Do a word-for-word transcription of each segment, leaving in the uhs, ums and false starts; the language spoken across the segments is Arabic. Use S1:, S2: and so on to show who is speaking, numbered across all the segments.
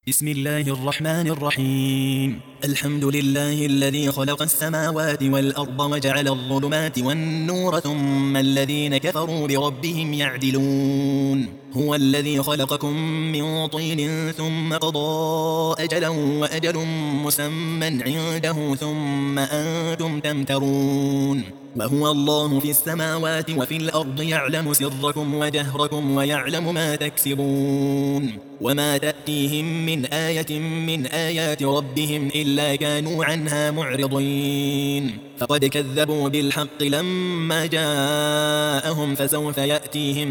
S1: بسم الله الرحمن الرحيم. الحمد لله الذي خلق السماوات والأرض وجعل الظلمات والنور ثم الذين كفروا بربهم يعدلون. هو الذي خلقكم من طين ثم قضى أجلا وأجل مسمى عنده ثم أنتم تمترون. وهو الله في السماوات وفي الأرض يعلم سركم وجهركم ويعلم ما تكسبون. وما تأتيهم من آية من آيات ربهم إلا كانوا عنها معرضين. فقد كذبوا بالحق لما جاءهم فسوف يأتيهم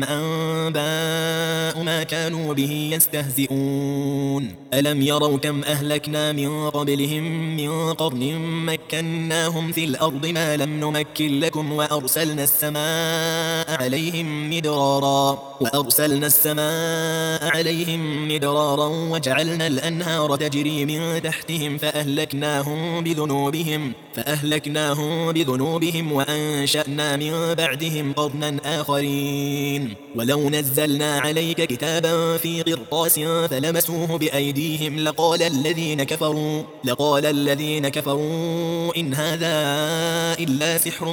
S1: أنباء ما كانوا به يستهزئون. ألم يروا كم أهلكنا من قبلهم من قرن مكناهم في الأرض ما لم نمكن لكم وأرسلنا السماء عليهم مدرارا وأرسلنا السماء عليهم مدرارا وجعلنا الأنهار تجري من تحتهم فأهلكناهم بذنوبهم فأهلكناهم بذنوبهم وأنشأنا من بعدهم قرنا آخرين. ولو نزلنا عليك كتابا في قرطاس فلمسوه بأيديهم لقال الذين كفروا لقال الذين كفروا إن هذا إلا سحر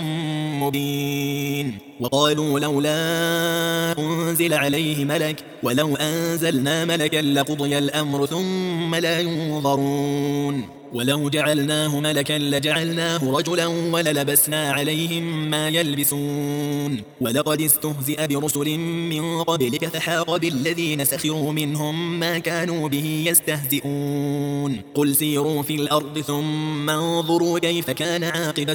S1: مبين. وقالوا لولا أنزل عليه ملك ولو أنزلنا ملكا لقضي الأمر ثم لا ينظرون. ولو جعلناه ملكا لجعلناه رجلا وللبسنا عليهم ما يلبسون. ولقد استهزئ برسل من قبلك فحاق بالذين سخروا منهم ما كانوا به يستهزئون. قل سيروا في الأرض ثم انظروا كيف كان عاقبة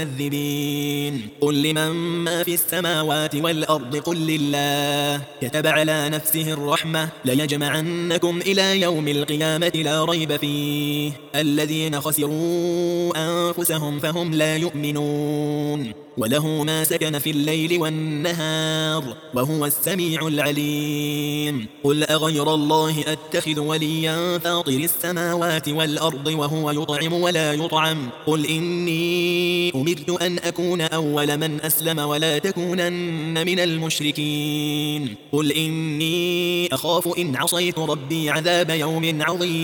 S1: المكذبين. قل لمن ما في السماوات والأرض قل لله كتب على نفسه الرحمة ليجمعنكم إلى يوم القيامة لا ريب فيه الذين خسروا أنفسهم فهم لا يؤمنون. وله ما سكن في الليل والنهار وهو السميع العليم. قل أغير الله أتخذ وليا فاطر السماوات والأرض وهو يطعم ولا يطعم. قل إني أمرت أن أكون أول من أسلم ولا تكونن من المشركين. قل إني أخاف إن عصيت ربي عذاب يوم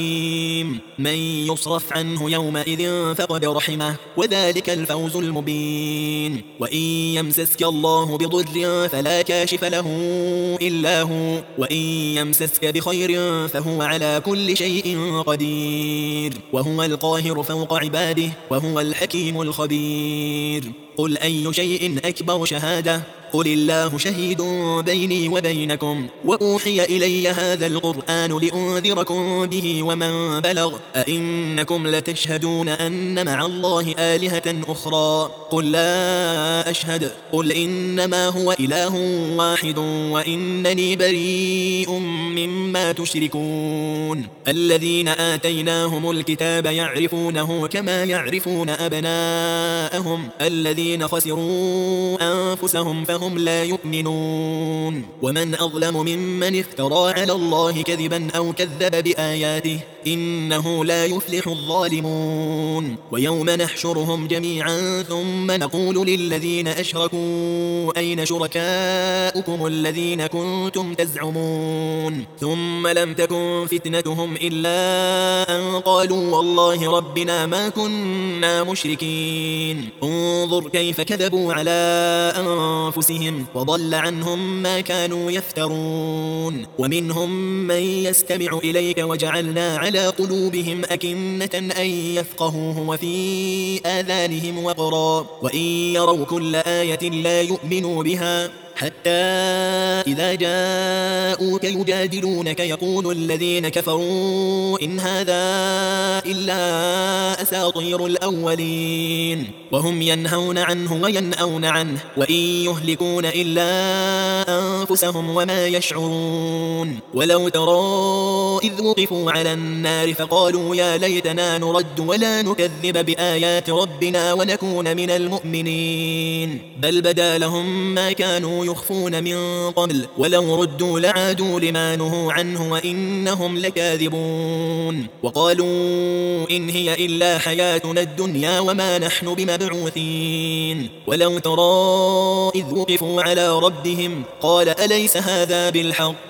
S1: عظيم. من يصرف عنه يومئذ فقد رحمه وذلك الفوز المبين. وإن يمسسك الله بضر فلا كاشف له إلا هو وإن يمسسك بخير فهو على كل شيء قدير وهو القاهر فوق عباده وهو الحكيم الخبير. قل أي شيء أكبر شهادة قل الله شهيد بيني وبينكم وأوحي إلي هذا القرآن لأنذركم به ومن بلغ أئنكم لتشهدون أن مع الله آلهة أخرى قل لا أشهد قل إنما هو إله واحد وإنني بريء مما تشركون. الذين آتيناهم الكتاب يعرفونه كما يعرفون أبناءهم الذين خسروا أنفسهم فهم لا يؤمنون. ومن أظلم ممن افترى على الله كذبا أو كذب بآياته إنه لا يفلح الظالمون. ويوم نحشرهم جميعا ثم نقول للذين أشركوا أين شركاؤكم الذين كنتم تزعمون ثم لم تكن فتنتهم إلا أن قالوا والله ربنا ما كنا مشركين. انظر كيف كذبوا على أنفسهم وضل عنهم ما كانوا يفترون. ومنهم من يستمع إليك وجعلنا على قلوبهم أكنة أن يفقهوه وفي آذانهم وقرا وإن يروا كل آية لا يؤمنوا بها حتى إذا جاءوك يجادلونك يقول الذين كفروا إن هذا إلا أساطير الأولين وهم ينهون عنه وينأون عنه وإن يهلكون إلا أنفسهم وما يشعرون. ولو ترى إذ وقفوا على النار فقالوا يا ليتنا نرد ولا نكذب بآيات ربنا ونكون من المؤمنين بل بدا لهم ما كانوا يخفون من قبل ولو ردوا لعادوا لما نهوا عنه وإنهم لكاذبون. وقالوا إن هي إلا حياتنا الدنيا وما نحن بمبعوثين. ولو ترى إذ وقفوا على ربهم قال أليس هذا بالحق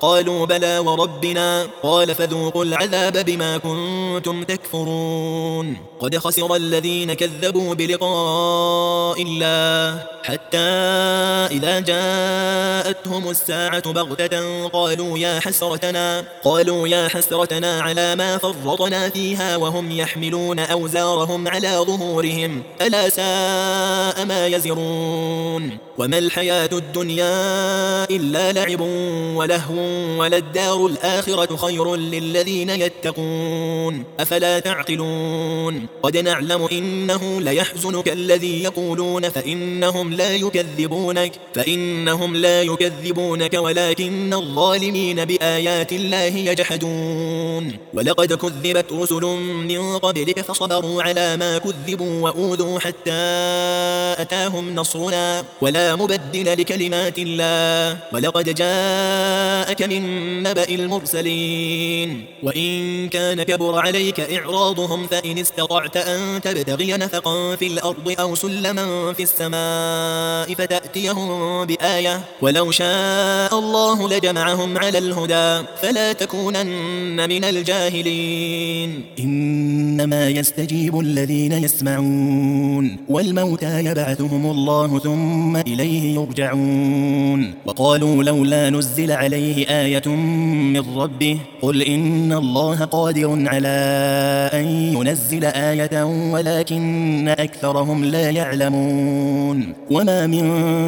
S1: قالوا بلى وربنا قال فذوقوا العذاب بما كنتم تكفرون قد خسر الذين كذبوا بلقاء الله حتى إذا جاءتهم الساعة بغتة قالوا يا حسرتنا قالوا يا حسرتنا على ما فرطنا فيها وهم يحملون أوزارهم على ظهورهم ألا ساء ما يزرون وما الحياة الدنيا إلا لعب ولهو وللدار الآخرة خير للذين يتقون أفلا تعقلون قد نعلم إنه ليحزنك الذي يقولون فإنهم لا يكذبونك فإنهم لا يكذبونك ولكن الظالمين بآيات الله يجحدون ولقد كذبت رسل من قبلك فصبروا على ما كذبوا وأوذوا حتى أتاهم نصرنا ولا مبدل لكلمات الله ولقد جاءك من نبأ المرسلين وإن كان كبر عليك إعراضهم فإن استطعت أن تبتغي نفقا في الأرض أو سلما في السماء فتأتيهم بآية ولو شاء الله لجمعهم على الهدى فلا تكونن من الجاهلين إنما يستجيب الذين يسمعون والموتى يبعثهم الله ثم إليه يرجعون وقالوا لولا نزل عليه آية من ربه قل إن الله قادر على أن ينزل آية ولكن أكثرهم لا يعلمون وما من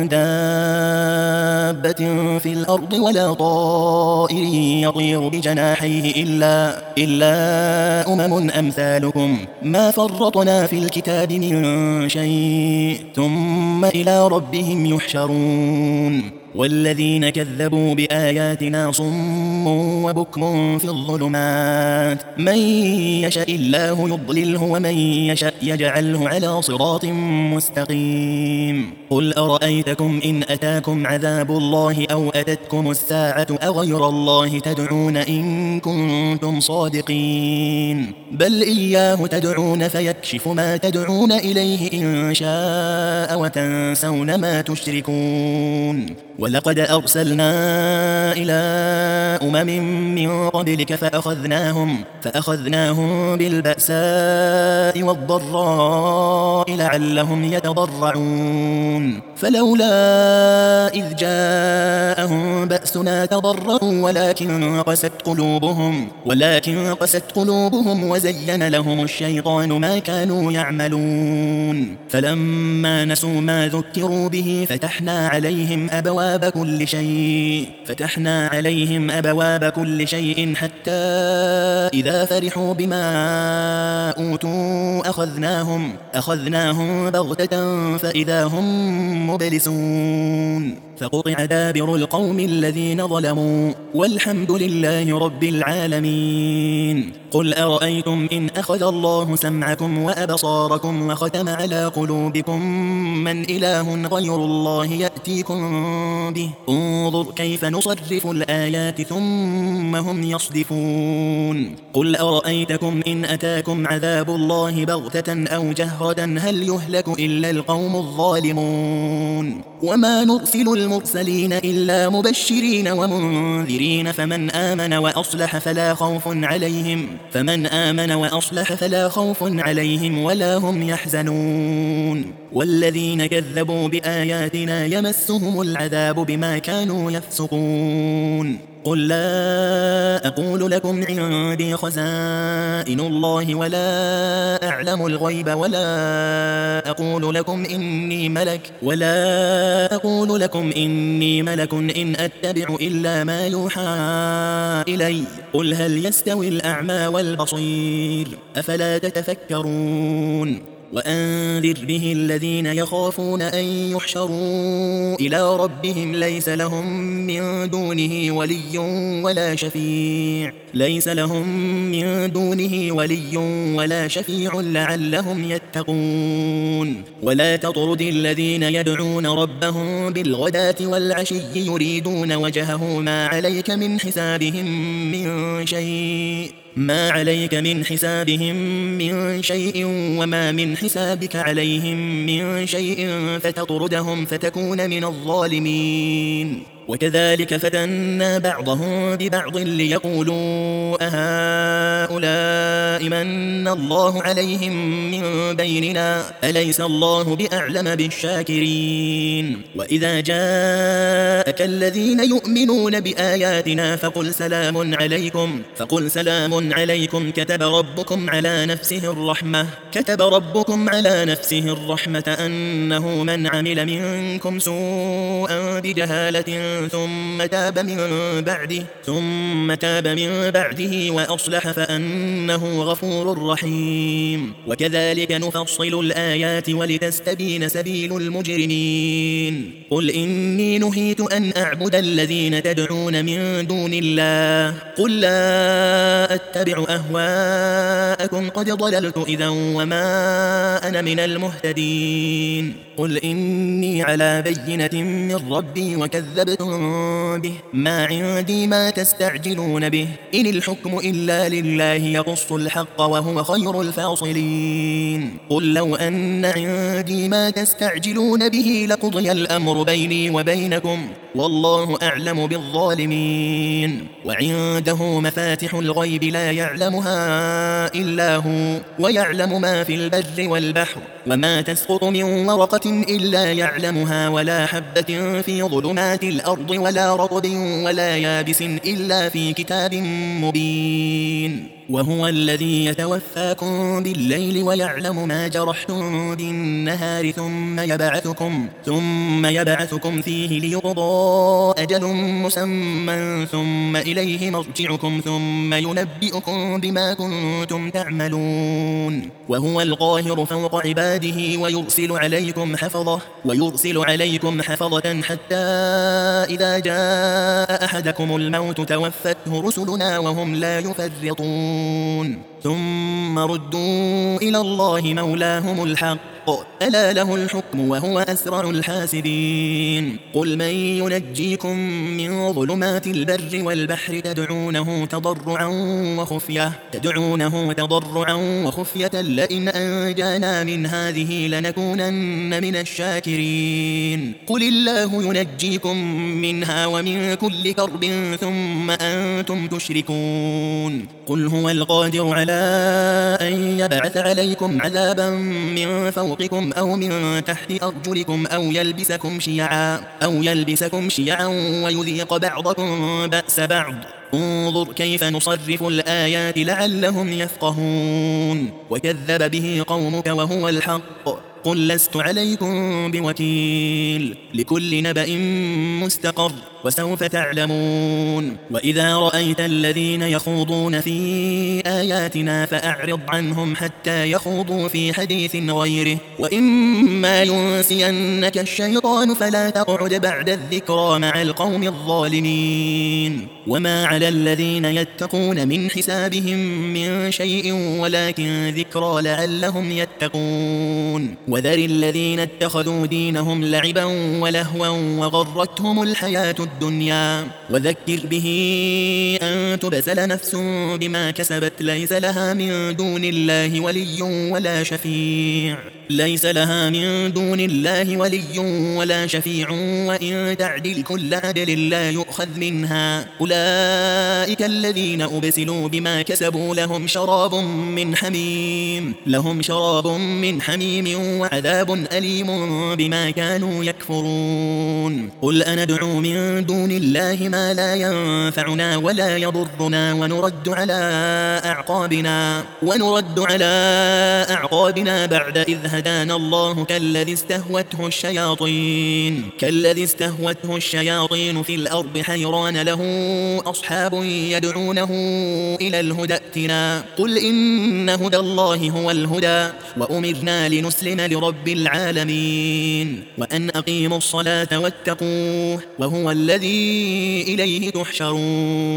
S1: دابة في الأرض ولا طائر يطير بجناحيه إلا, إلا أمم أمثالكم ما فرطنا في الكتاب من شيء ثم إلى ربهم يحشرون والذين كذبوا بآياتنا صم وبكم في الظلمات من يشاء الله يضلله ومن يشاء يجعله على صراط مستقيم قل أرأيتكم إن أتاكم عذاب الله أو أتتكم الساعة أغير الله تدعون إن كنتم صادقين بل إياه تدعون فيكشف ما تدعون إليه إن شاء وتنسون ما تشركون ولقد أرسلنا إلى أمم من قبلك فأخذناهم, فأخذناهم بالبأساء والضراء لعلهم يتضرعون فلولا إذ جاءهم بأسنا تضرعوا ولكن قست قلوبهم, ولكن قست قلوبهم وزين لهم الشيطان ما كانوا يعملون فلما نسوا ما ذكروا به فتحنا عليهم أبواب أبواب كل شيء فتحنا عليهم أبواب كل شيء حتى إذا فرحوا بما أوتوا أخذناهم أخذناهم بغتة فإذا هم مبلسون فقطع دابر القوم الذين ظلموا والحمد لله رب العالمين قل أرأيتم إن أخذ الله سمعكم وأبصاركم وختم على قلوبكم من إله غير الله يأتيكم به انظر كيف نصرف الآيات ثم هم يصدفون قل أرأيتكم إن أتاكم عذاب الله بغتة أو جهرة هل يهلك إلا القوم الظالمون وما نرسل المرسلين إلا مبشرين ومنذرين فمن آمن وأصلح فلا خوف عليهم فمن آمن وأصلح فلا خوف عليهم ولا هم يحزنون والذين كذبوا بآياتنا يمسهم العذاب بما كانوا يفسقون قل لا أقول لكم عندي خزائن الله ولا أعلم الغيب ولا أقول لكم إني ملك ولا أقول لكم إني ملك إن أتبع إلا ما يوحى إلي قل هل يستوي الأعمى والبصير أفلا تتفكرون وأنذر به الذين يخافون أن يحشروا إلى ربهم ليس لهم من دونه ولي ولا شفيع ليس لهم من دونه ولي ولا شفيع لعلهم يتقون ولا تطرد الذين يدعون ربهم بالغداة والعشي يريدون وجهه ما عليك من حسابهم من شيء ما عليك من حسابهم من شيء وما من حسابك عليهم من شيء فتطردهم فتكون من الظالمين وكذلك فتنا بعضهم ببعض ليقولوا أهؤلاء من الله عليهم من بيننا أليس الله بأعلم بالشاكرين وإذا جاءك الذين يؤمنون بآياتنا فقل سلام عليكم فقل سلام عليكم كتب ربكم على نفسه الرحمة كتب ربكم على نفسه الرحمة أنه من عمل منكم سوءا بجهالة ثم تاب من بعده ثم تاب من بعده وأصلح فأنه غفور رحيم وكذلك نفصل الآيات ولتستبين سبيل المجرمين قل إني نهيت أن أعبد الذين تدعون من دون الله قل لا أتبع أهواءكم قد ضللت إذا وما أنا من المهتدين قل إني على بينة من ربي وكذبتم به ما عندي ما تستعجلون به إن الحكم إلا لله يقص الحق وهو خير الفاصلين قل لو أن عندي ما تستعجلون به لقضي الأمر بيني وبينكم والله أعلم بالظالمين وعنده مفاتح الغيب لا يعلمها إلا هو ويعلم ما في البر والبحر وما تسقط من ورقة إلا يعلمها ولا حبة في ظلمات الأرض ولا رطب ولا يابس إلا في كتاب مبين وهو الذي يتوفاكم بالليل ويعلم ما جرحتم بالنهار ثم يبعثكم ثم يبعثكم فيه ليقضى أجل مسمى ثم إليه مرجعكم ثم ينبئكم بما كنتم تعملون وهو القاهر فوق عباده ويرسل عليكم حفظة ويرسل عليكم حفظة حتى إذا جاء أحدكم الموت توفته رسلنا وهم لا يفرطون ثم ردوا إلى الله مولاهم الحق ألا له الحكم وهو أسرع الحاسبين قل من ينجيكم من ظلمات البر والبحر تدعونه تضرعا وخفية تدعونه تضرعا وخفية لئن أنجانا من هذه لنكونن من الشاكرين قل الله ينجيكم منها ومن كل كرب ثم أنتم تشركون قل هو القادر على أن يبعث عليكم عذابا من فوقكم أو من تحت أرجلكم أو يلبسكم شيعا أو يلبسكم شيعا ويذيق بعضكم بأس بعض انظر كيف نصرف الآيات لعلهم يفقهون وكذب به قومك وهو الحق قل لست عليكم بوكيل لكل نبأ مستقر وسوف تعلمون وإذا رأيت الذين يخوضون في آياتنا فأعرض عنهم حتى يخوضوا في حديث غيره وإما ينسينك الشيطان فلا تقعد بعد الذكرى مع القوم الظالمين وما على الذين يتقون من حسابهم من شيء ولكن ذكرى لعلهم يتقون وذر الذين اتخذوا دينهم لعبا ولهوا وغرتهم الحياة الدنيا وذكر به أن تبسل نفس بما كسبت ليس لها من دون الله ولي ولا شفيع ليس لها من دون الله ولي ولا شفيع وإن تعدل كل عدل لا يؤخذ منها أولئك الذين أبسلوا بما كسبوا لهم شراب من حميم لهم شراب من حميم وعذاب أليم بما كانوا يكفرون قل أندعو من دون الله ما لا ينفعنا ولا يضرنا ونرد على أعقابنا ونرد على أعقابنا بعد إذ هدانا الله كالذي استهوته الشياطين كالذي استهوته الشياطين في الأرض حيران له أصحاب يدعونه إلى الهدى ائتنا قل إن هدى الله هو الهدى وأمرنا لنسلم لرب العالمين وأن أقيموا الصلاة واتقوه وهو الذي إليه تحشرون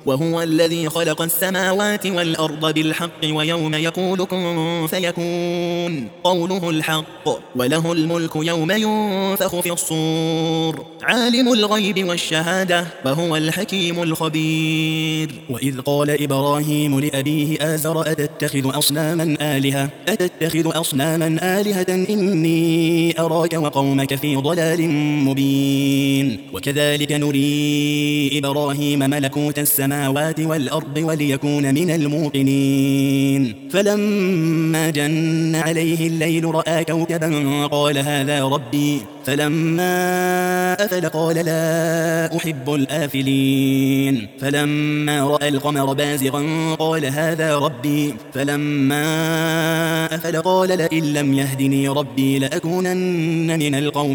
S1: وهو الذي خلق السماوات والأرض بالحق ويوم يقول كن فيكون قوله الحق وله الملك يوم ينفخ في الصور عالم الغيب والشهادة وهو الحكيم الخبير. وإذ قال إبراهيم لأبيه آزر أتتخذ أصناما آلهة أتتخذ أصناما آلهة إني أراك وقومك في ضلال مبين. وكذلك نري إبراهيم ملكوت السماوات والأرض وليكون من الموقنين. فلما جن عليه الليل رأى كوكبا قال هذا ربي فلما أفل قال لا أحب الآفلين. فلما رأى القمر بازغا قال هذا ربي فلما أفل قال لئن لم يهدني ربي لأكونن من القوم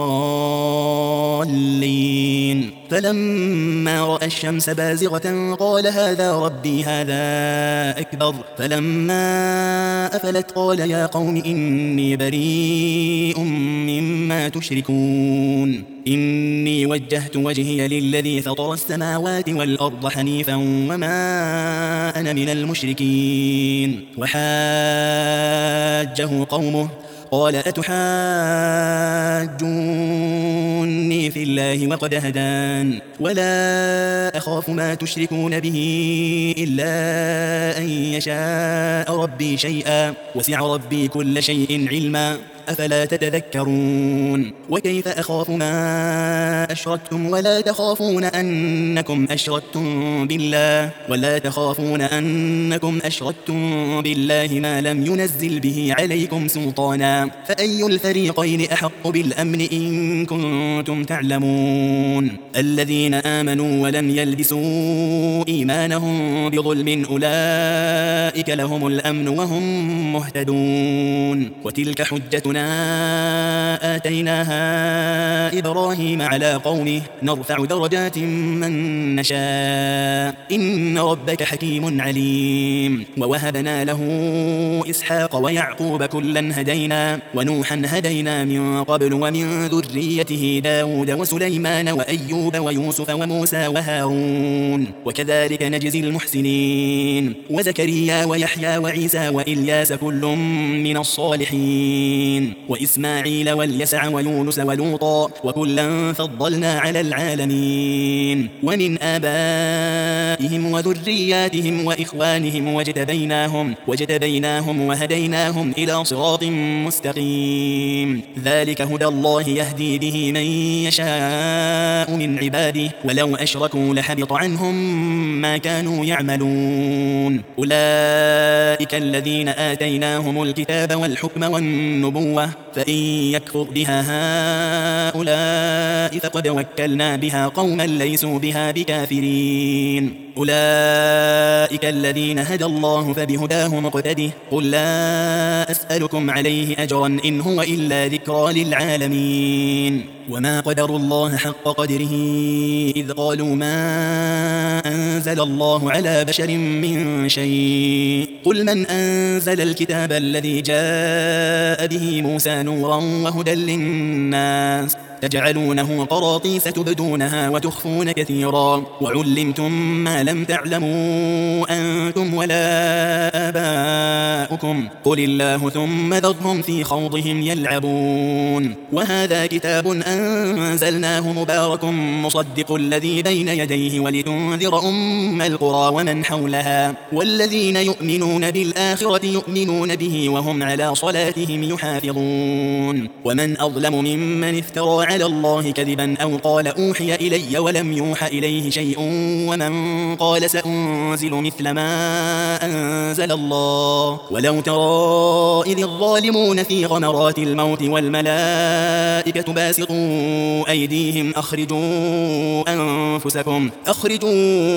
S1: الضالين. فلما رأى الشمس بازغة قال هذا ربي هذا أكبر. فلما أفلت قال يا قوم إني بريء مما تشركون إني وجهت وجهي للذي فطر السماوات والأرض حنيفا وما أنا من المشركين. وحاجه قومه قال أتحاجوني في الله وقد هدان ولا أخاف ما تشركون به إلا أن يشاء ربي شيئا وسع ربي كل شيء علما أفلا تتذكرون. وكيف أخاف ما أشركتم ولا تخافون أنكم أشركتم بالله ولا تخافون أنكم أشركتم بالله ما لم ينزل به عليكم سلطانا فأي الفريقين أحق بالأمن إن كنتم تعلمون. الذين آمنوا ولم يلبسوا إيمانهم بظلم أولئك لهم الأمن وهم مهتدون. وتلك حجتنا آتيناها إبراهيم على قومه نرفع درجات من نشاء إن ربك حكيم عليم. ووهبنا له إسحاق ويعقوب كلا هدينا ونوحا هدينا من قبل ومن ذريته داود وسليمان وأيوب ويوسف وموسى وهارون وكذلك نجزي المحسنين. وزكريا ويحيى وعيسى وإلياس كل من الصالحين وإسماعيل واليسع ويونس ولوطا وكلا فضلنا على العالمين. ومن آبائهم وذرياتهم وإخوانهم واجتبيناهم, واجتبيناهم وهديناهم إلى صراط مستقيم. ذلك هدى الله يهدي به من يشاء من عباده ولو أشركوا لحبط عنهم ما كانوا يعملون. أولئك الذين آتيناهم الكتاب والحكم والنبوة فإن يكفر بها هؤلاء فقد وكلنا بها قوما ليسوا بها بكافرين. أولئك الذين هدى الله فبهداه مقتده قل لا أسألكم عليه أجرا إن هو إلا ذكرى للعالمين. وما قدروا الله حق قدره إذ قالوا ما أنزل الله على بشر من شيء قل من أنزل الكتاب الذي جاء به موسى نورا وهدى للناس تجعلونه قراطيس تبدونها وتخفون كثيرا وعلمتم ما لم تعلموا أنتم ولا آباؤكم قل الله ثم ذرهم في خوضهم يلعبون. وهذا كتاب أنزلناه مبارك مصدق الذي بين يديه ولتنذر أم القرى ومن حولها والذين يؤمنون بالآخرة يؤمنون به وهم على صلاتهم يحافظون. ومن أظلم ممن افترى على الله كذبا أو قال أوحي إلي ولم يوحى إليه شيء ومن قال سأنزل مثل ما أنزل الله ولو ترى إذ الظالمون في غمرات الموت والملائكة باسطوا أيديهم أخرجوا أنفسكم أخرجوا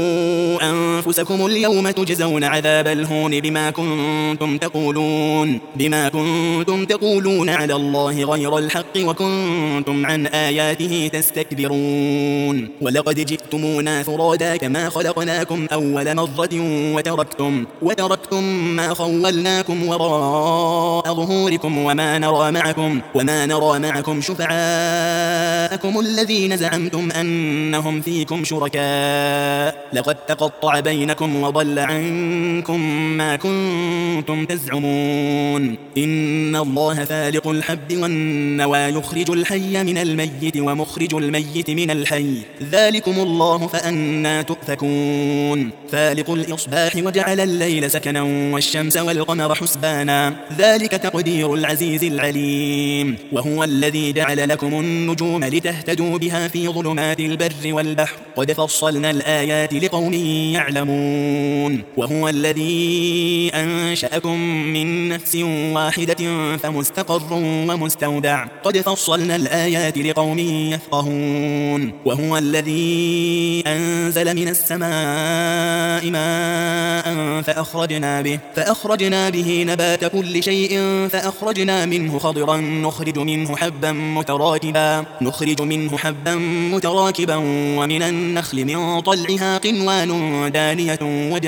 S1: أنفسكم اليوم تجزون عذاب الهون بما كنتم تقولون بما كنتم تقولون على الله غير الحق وكنتم عن آياته تستكبرون. ولقد جئتمونا فرادا كما خلقناكم أول مرة وتركتم وتركتم ما خولناكم لكم وراء ظهوركم وما نرى معكم وما نرى معكم شفعاءكم الذين زعمتم أنهم فيكم شركاء لقد تقطع بينكم وضل عنكم ما كنتم تزعمون إن الله فالق الحب والنوى يخرج الحي من الميت ومخرج الميت من الحي ذلكم الله فأنى تؤفكون فالق الإصباح وجعل الليل سكنا والشمس والقمر حسبانا ذلك تقدير العزيز العليم وهو الذي جعل لكم النجوم لتهتدوا بها في ظلمات البر والبحر قد فصلنا الآيات لقوم يعلمون وهو الذي أنشأكم من نفس واحدة فمستقر ومستودع قد فصلنا الآيات لقوم يفقهون وهو الذي أنزل من السماء ماء فأخرجنا به فأخرجنا به نبات كل شيء فأخرجنا منه خضرا نخرج منه حبا متراكبا نخرج منه حبا متراكبا ومن النخل من طلعها قنوان دانية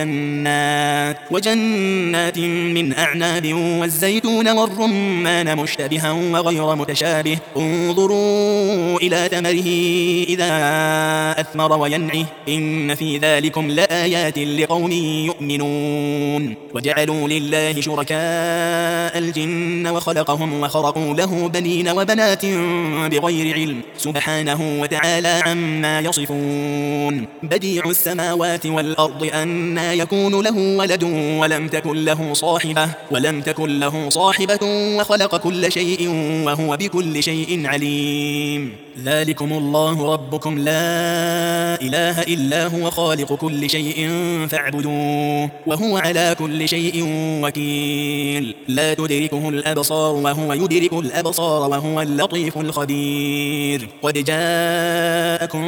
S1: وجنات وجنات من أعناب والزيتون والرمان مشتبها وغير متشابه انظروا إلى ثمره إذا أثمر وينعه إن في ذلكم لآيات لقوم يؤمنون وجعلوا لله شركاء الجن وخلقهم وخرقوا له بنين وبنات بغير علم سبحانه وتعالى عما يصفون بديع السماوات والأرض أنى يكون له ولد ولم تكن له صاحبة ولم تكن له صاحبة وخلق كل شيء وهو بكل شيء عليم ذلكم الله ربكم لا إله إلا هو خالق كل شيء فاعبدوه وهو على كل شيء وكيل لا تدركه الأبصار وهو يدرك الأبصار وهو اللطيف الخبير قد جاءكم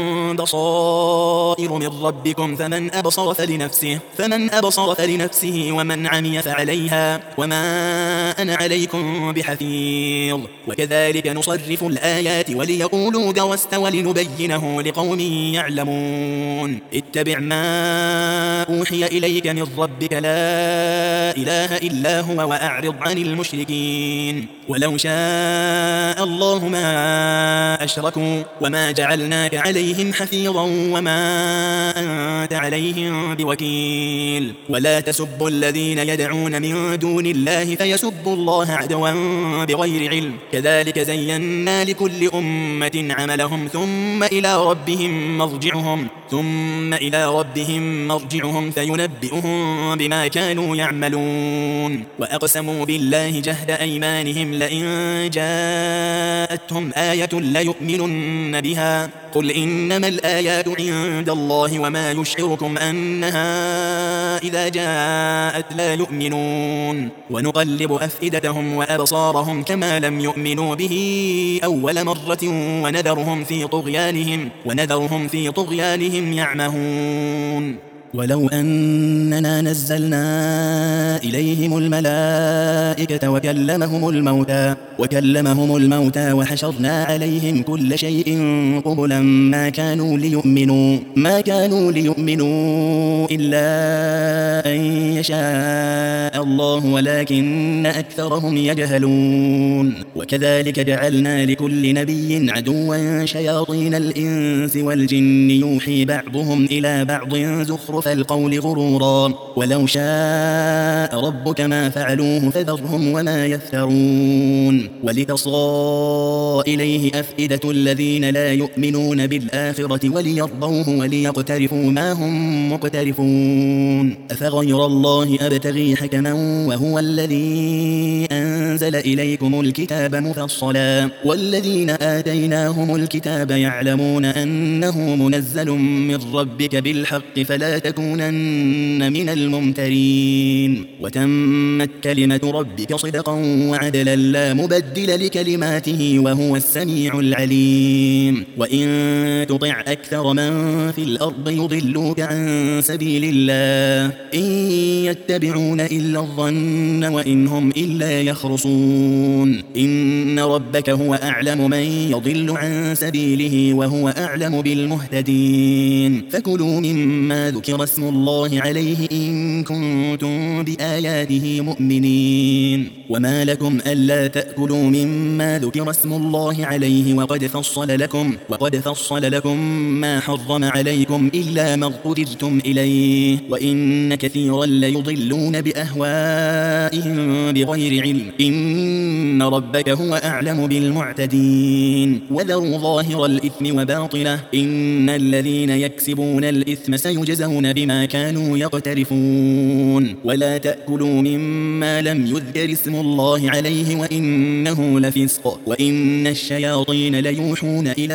S1: بصائر من ربكم فمن أبصر فلنفسه فمن أبصر فلنفسه ومن عمي فعليها وما أنا عليكم بحفيظ وكذلك نصرف الآيات وليقولوا درست ولنبينه لقوم يعلمون اتبع ما أوحي إليك من ربك لا إله إلا هو وأعرض عن المشركين ولو شاء الله ما أشركوا وما جعلناك عليهم حفيظا وما أنت عليهم بوكيل ولا تسبوا الذين يدعون من دون الله فيسبوا الله عدوا بغير علم كذلك زينا لكل أمة عملهم ثم إلى ربهم مرجعهم ثم إلى ربهم مرجعهم فينبئهم بما كانوا يعملون وأقسموا بالله جهد أيمانهم لئن جاءتهم آية ليؤمنن بها قل إنما الآيات عند الله وما يشعركم أنها إذا جاءت لا يؤمنون ونقلب أفئدتهم وأبصارهم كما لم يؤمنوا به أول مرة ونذرهم في طغيانهم ونذرهم في طغيانهم يعمهون ولو أننا نزلنا إليهم الملائكة وكلمهم الموتى وكلمهم الموتى وحشرنا عليهم كل شيء قبلا ما كانوا ليؤمنوا ما كانوا ليؤمنوا إلا أن يشاء الله ولكن أكثرهم يجهلون وكذلك جعلنا لكل نبي عدوا شياطين الإنس والجن يوحي بعضهم إلى بعض زخرف القول غرورا ولو شاء ربك ما فعلوه فذرهم وما يفترون ولتصغى إليه أفئدة الذين لا يؤمنون بالآخرة وليرضوه وليقترفوا ما هم مقترفون أفغير الله أبتغي حكما وهو الذي أنزل إليكم الكتاب مفصلا والذين آتيناهم الكتاب يعلمون أنه منزل من ربك بالحق فلا تكونن من الممترين وتمت كلمة ربك صدقا وعدلا لا مبدل لكلماته وهو السميع العليم وإن تطع أكثر من في الأرض يضلوك عن سبيل الله إن يتبعون إلا الظن وإن هم إلا يخرصون يخرصون إن ربك هو أعلم من يضل عن سبيله وهو أعلم بالمهتدين فكلوا مما ذكر اسم الله عليه إن كنتم بآياته مؤمنين وما لكم ألا تأكلوا مما ذكر اسم الله عليه وقد فصل لكم وقد فصل لكم ما حرم عليكم إلا ما اضطررتم إليه وإن كثيرا ليضلون بأهوائهم بغير علم إن ربك هو أعلم بالمعتدين وذروا ظاهر الإثم وباطنه إن الذين يكسبون الإثم سيجزون بما كانوا يقترفون ولا تأكلوا مما لم يذكر اسم الله عليه وإنه لفسق وإن الشياطين ليوحون إلى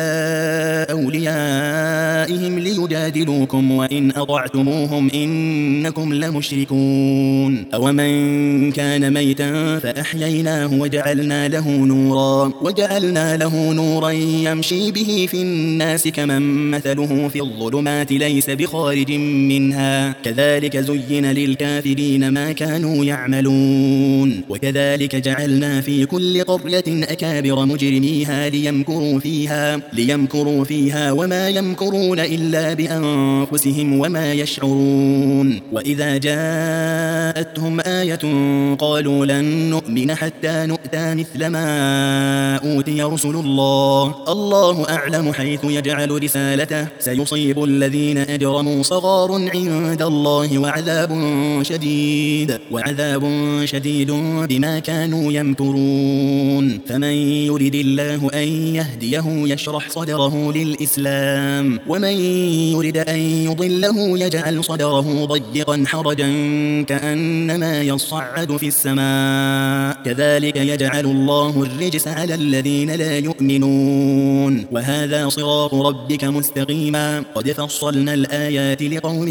S1: أوليائهم ليجادلوكم وإن أطعتموهم إنكم لمشركون أومن كان ميتا فأحييناه وجعلنا له نورا وجعلنا له نورا يمشي به في الناس كمن مثله في الظلمات ليس بخارج منها كذلك زين للكافرين ما كانوا يعملون وكذلك جعلنا في كل قرية أكابر مجرميها ليمكروا فيها ليمكروا فيها وما يمكرون إلا بأنفسهم وما يشعرون وإذا جاءتهم آية قالوا لن نؤمن حتى نؤتى مثل ما أوتي رسل الله الله أعلم حيث يجعل رسالته سيصيب الذين أجرموا صغار عند الله وعذاب شديد وعذاب شديد بما كانوا يمكرون فمن يرد الله أن يهديه يشرح صدره للإسلام ومن يرد أن يضله يجعل صدره ضيقا حرجا كأنما يصعد في السماء كذلك يجعل الله الرجس على الذين لا يؤمنون وهذا صراط ربك مستقيما قد فصلنا الآيات لقوم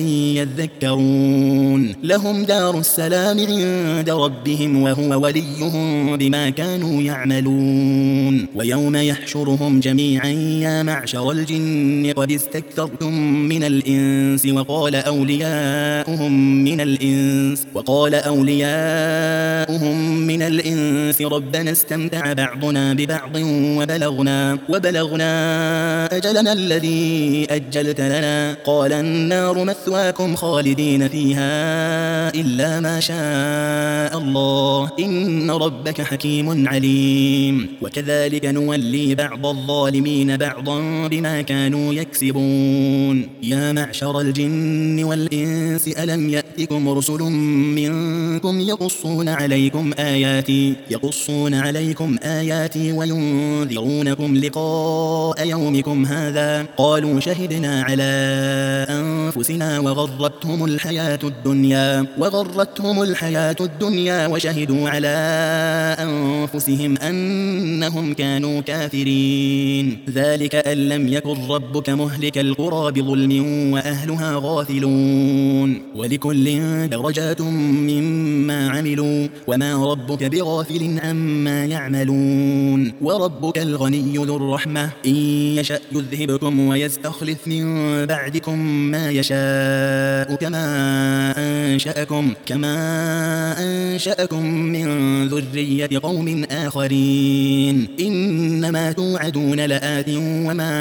S1: يذكرون لهم دار السلام عند ربهم وهو وليهم بما كانوا يعملون ويوم يحشرهم جميعا يا معشر الجن قد استكثرتم من الإنس وقال أولياؤهم من الإنس وقال أولياؤهم من الإنس ربنا استمتع بعضنا ببعض وبلغنا وبلغنا أجلنا الذي أجلت لنا قال النار مثواكم خالدين فيها إلا ما شاء الله إن ربك حكيم عليم وكذلك نولي بعض الظالمين بعضا بما كانوا يكسبون يا معشر الجن والإنس ألم يأتكم رسل منكم يقصون عليكم آياتي يقصون عليكم آياتي وينذرونكم لقاء يومكم هذا قالوا شهدنا على أنفسنا وغرتهم الحياة الدنيا وغرتهم الحياة الدنيا وشهدوا على أنفسهم أنهم كانوا كافرين ذلك أن لم يكن ربك مهلك القرى بظلم وأهلها غافلون ولكل درجات مما عملوا وما ربك بغافل عما يعملون وربك الغني ذو الرحمة إن يشأ يذهبكم ويستخلف من بعدكم ما يشاء كما أنشأكم كما أنشأكم من ذرية قوم آخرين إنما توعدون لآت وما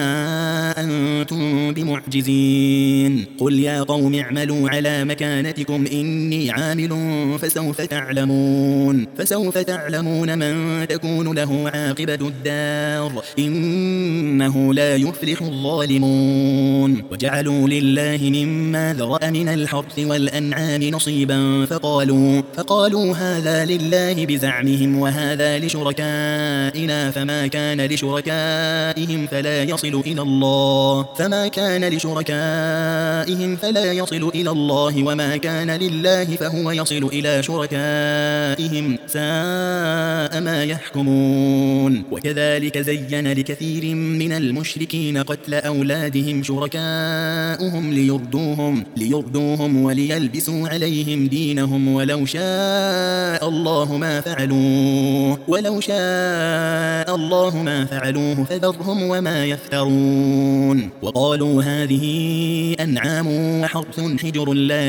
S1: أنتم بمعجزين قل يا قوم اعملوا على مكانتكم إني عامل فسوف تعلمون فسوف تعلمون من تكون له عاقبة الدار إنه لا يفلح الظالمون وجعلوا لله مما ذرأ من الحرث والأنعام نصيبا فقالوا فقالوا هذا لله بزعمهم وهذا لشركائنا فما كان لشركائهم فلا يصل إلى الله فما كان لشركائهم فلا يصل إلى الله وما كان لله فهو يصل إلى شركائهم ساء ما يحكمون وكذلك زين لكثير من المشركين قتل أولادهم شركاؤهم ليردوهم ليردوهم وليلبسوا عليهم دينهم ولو شاء الله ما فعلوه ولو شاء الله ما فعلوه فذرهم وما يفترون وقالوا هذه أنعام وحرث حجر لا يطعمها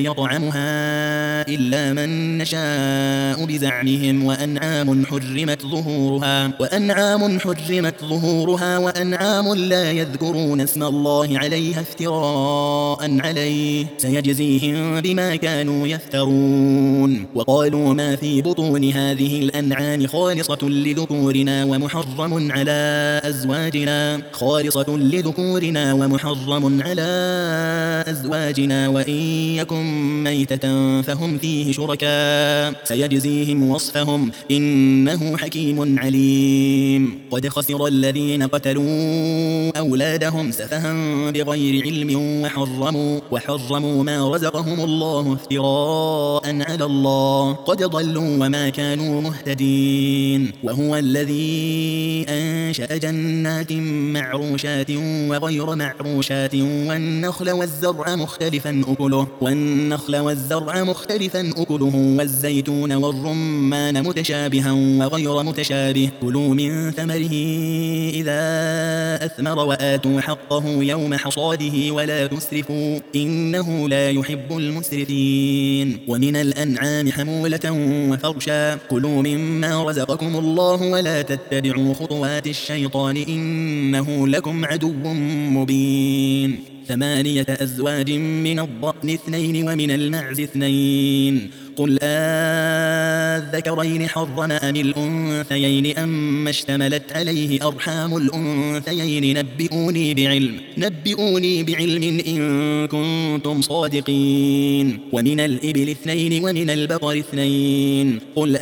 S1: يطعمها إلا من نشاء بزعمهم وأنعام حرمت ظهورها وأنعام حرمت ظهورها وأنعام لا يذكرون اسم الله عليها افتراء عليه سيجزيهم بما كانوا يفترون. وقالوا ما في بطون هذه الأنعام خالصة لذكورنا ومحرم على أزواجنا خالصة لذكورنا ومحرم على أزواجنا وإن يكن ميتة فهم فيه شركاء سيجزيهم وصفهم إنه حكيم عليم. قد خسر الذين قتلوا أولادهم سفها بغير علم وحرموا وحرموا ما رزقهم الله افتراء على الله قد ضلوا وما كانوا مهتدين. وهو الذي أنشأ جنات معروشات وغير معروشات والنخل والزرع مختلفا أكله والنخل والزرع مختلفا أكله والزيتون والرمان متشابها وغير متشابه كلوا من ثمره إذا أثمر وآتوا حقه يوم حصاده ولا تسرفوا إنه لا يحب المسرفين. ومن الأنعام حمولة وفرشا كلوا مما رزقكم الله ولا تتبعوا خطوات الشيطان إنه لكم عدو مبين. ثمانية أزواج من الضأن اثنين ومن المعز اثنين قل آذكرين حرم أم الأنثيين أم اشتملت عليه أرحام الأنثيين نبئوني بعلم نبئوني بعلم إن كنتم صادقين. ومن الإبل اثنين ومن البقر اثنين قل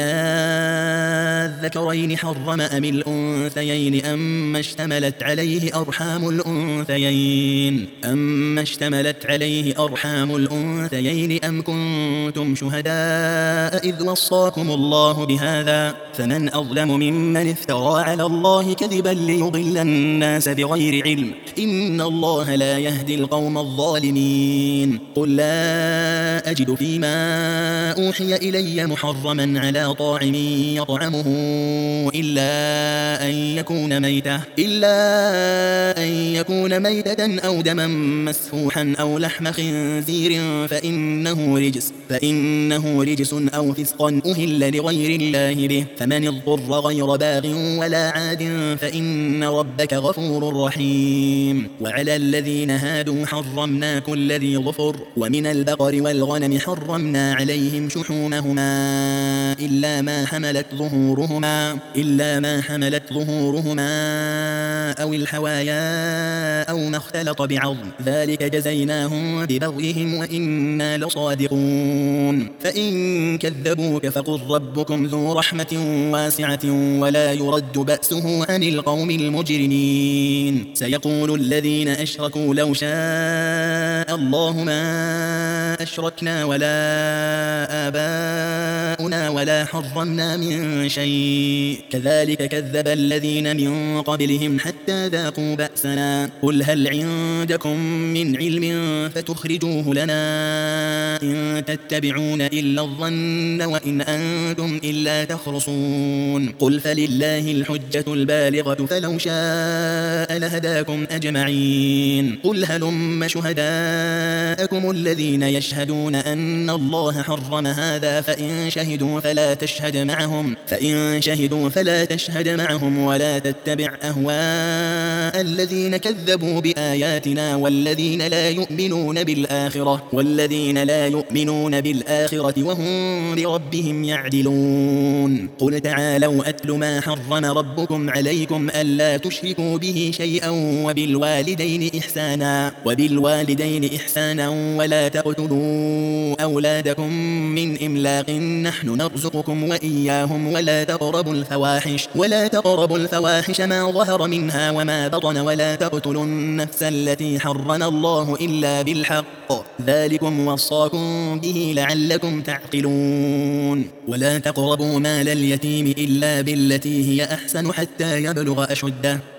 S1: آذكرين حرم أم الأنثيين أم اشتملت عليه أرحام الأنثيين أم اشتملت عليه أرحام الأنثيين أم كنتم شهداء إذ وصاكم الله بهذا فمن أظلم ممن افترى على الله كذبا ليضل الناس بغير علم إن الله لا يهدي القوم الظالمين. قل لا أجد فيما أوحي إلي محرما على طاعم يطعمه إلا أن يكون ميتة إلا أن يكون ميتة أو دما مسفوحا أو لحم خنزير فإنه رجس فإنه رجس أو فسقا أهل لغير الله به فمن اضطر غير باغ ولا عاد فإن ربك غفور رحيم. وعلى الذين هادوا حرمنا كل ذي ظفر ومن البقر والغنم حرمنا عليهم شحومهما إلا ما حملت ظهورهما إلا ما حملت ظهورهما أو الحوايا أو ما اختلط بعظم ذلك جزيناهم ببغيهم وإنا لصادقون. فإن كذبوك فقل ربكم ذو رحمة واسعة ولا يرد بأسه عن القوم المجرمين. سيقول الذين أشركوا لو شاء الله ما أشركنا ولا آباؤنا ولا حرمنا من شيء كذلك كذب الذين من قبلهم حتى ذاقوا بأسنا قل هل عندكم من علم فتخرجوه لنا إن تتبعون إلا الظن وإن أنتم إلا تخرصون. قل فلله الحجة البالغة فلو شاء لهداكم أجمعين. قل هلم شهداءكم الذين يشهدون أن الله حرم هذا فإن شهدوا فلا تشهد معهم فإن شهدوا فلا تشهد معهم ولا تتبع أهواء الذين كذبوا بآياتنا والذين لا يؤمنون بالآخرة والذين لا يؤمنون بالآخرة وهم بربهم يعدلون. قل تعالوا أتل ما حرم ربكم عليكم ألا تشركوا به شيئا وبالوالدين إحسانا وبالوالدين إحسانا ولا تقتلوا أولادكم من إملاق نحن نرزقكم وإياهم ولا تقربوا الفواحش ولا تقربوا الفواحش ما ظهر منها وما بطن ولا تقتلوا النفس التي حرم الله إلا بالحق ذلكم وصاكم به لعلكم تعقلون. ولا تقربوا مال اليتيم إلا بالتي هي أحسن حتى يبلغ أشده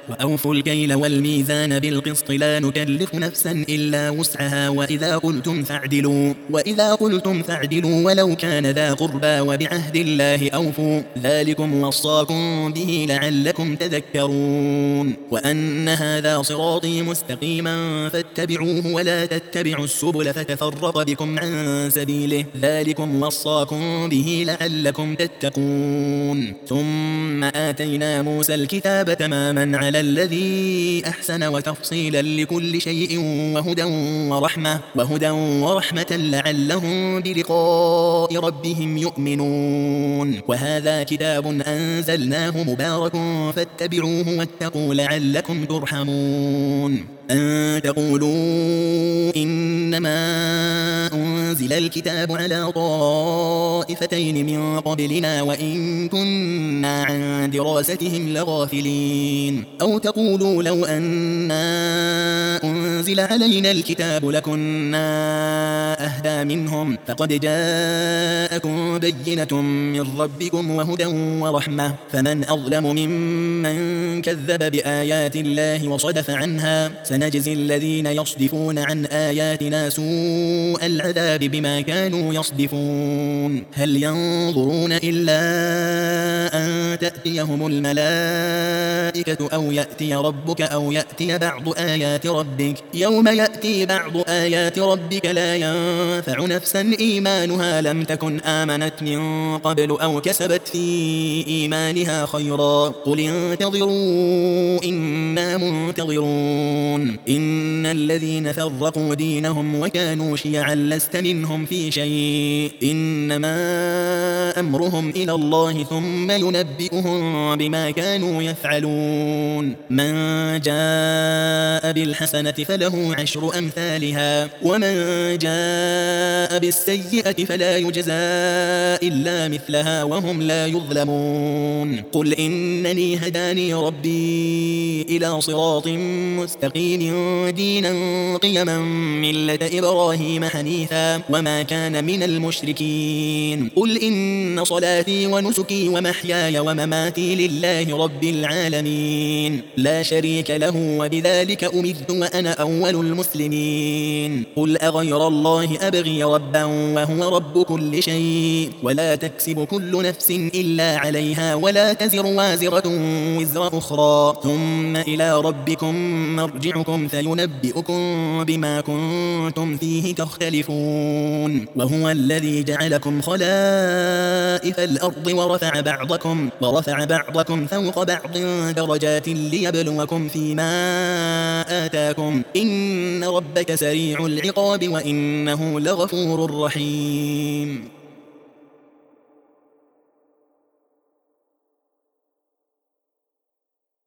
S1: وأوفوا الكيل والميزان بالقسط لا نكلف نفسا إلا وسعها وإذا قلتم فاعدلوا وإذا قلتم فاعدلوا ولو كان ذا قربى وبعهد الله أوفوا ذلكم وصاكم به لعلكم تذكرون وأن هذا صراطي مستقيما فاتبعوه ولا تتبعوا السبل فتفرق بكم عن سبيله ذلكم وصاكم به لعلكم تتقون ثم آتينا موسى الكتاب تماما على الذي أحسن وتفصيلا لكل شيء وهدى ورحمة وهدى ورحمة لعلهم بلقاء ربهم يؤمنون وهذا كتاب أنزلناه مبارك فاتبعوه واتقوا لعلكم ترحمون أن تقولوا إنما أنزل الكتاب على طائفتين من قبلنا وإن كنا عن دراستهم لغافلين أو تقولوا لو أنا أنزل علينا الكتاب لكنا أهدى منهم فقد جاءكم بينة من ربكم وهدى ورحمة فمن أظلم ممن كذب بآيات الله وصدف عنها سنجزي الذين يصدفون عن آياتنا سوء العذاب بما كانوا يصدفون هل ينظرون إلا أن تأتيهم الملائكة أو يأتي ربك أو يأتي بعض آيات ربك يوم يأتي بعض آيات ربك لا ينفع نفسا إيمانها لم تكن آمنت من قبل أو كسبت في إيمانها خيرا قل انتظروا إنا منتظرون إن الذين فرقوا دينهم وكانوا شيعا لست منهم في شيء إنما أمرهم إلى الله ثم ينبئهم بما كانوا يفعلون من جاء بالحسنة فله عشر أمثالها ومن جاء بالسيئة فلا يجزى إلا مثلها وهم لا يظلمون قل إنني هداني ربي إلى صراط مستقيم دينا قيما ملة إبراهيم حنيفا وما كان من المشركين قل إن صلاتي ونسكي ومحياي ومماتي لله رب العالمين لا شريك له وبذلك أمرت وأنا أول المسلمين قل أغير الله أبغي ربا وهو رب كل شيء ولا تكسب كل نفس إلا عليها ولا تزر وازرة وزر أخرى ثم إلى ربكم مرجعكم فينبئكم بما كنتم فيه تختلفون وهو الذي جعلكم خلائف الأرض ورفع بعضكم ورفع بعضكم فوق بعض درجات ليبلوكم فيما آتاكم إن ربك سريع العقاب وإنه لغفور رحيم